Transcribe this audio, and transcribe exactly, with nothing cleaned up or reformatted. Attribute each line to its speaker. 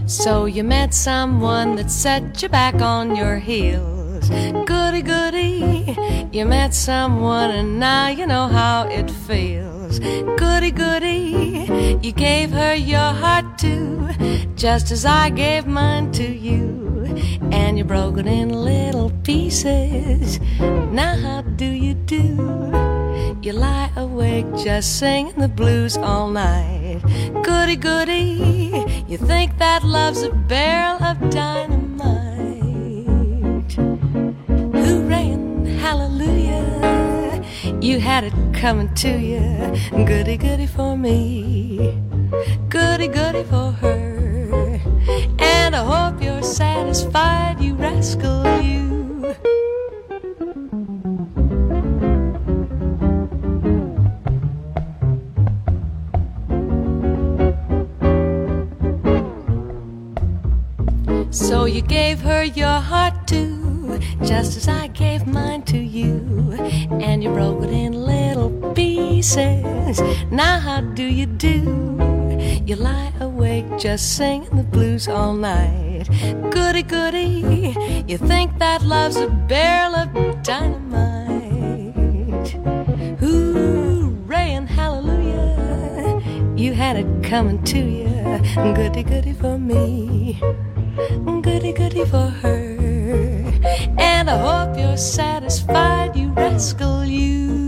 Speaker 1: So you met someone that set you back on your heels. Goody, goody, you met someone and now you know how it feels. Goody, goody, you gave her your heart too, just as I gave mine to you. And you broke it in little pieces. Now how do you do? You lie awake just singing the blues all night. Goody, goody, you think that love's a barrel of dynamite. Hooray and hallelujah, you had it coming to you. Goody, goody for me, goody, goody for her. And I hope you're satisfied, you rascal, you. So you gave her your heart too, just as I gave mine to you. And you broke it in little pieces. Now how do you do? You lie awake just singing the blues all night. Goody, goody, you think that love's a barrel of dynamite. Hooray and hallelujah, you had it coming to you. Goody, goody for me, goody, goody for her. And I hope you're satisfied, you rascal, you.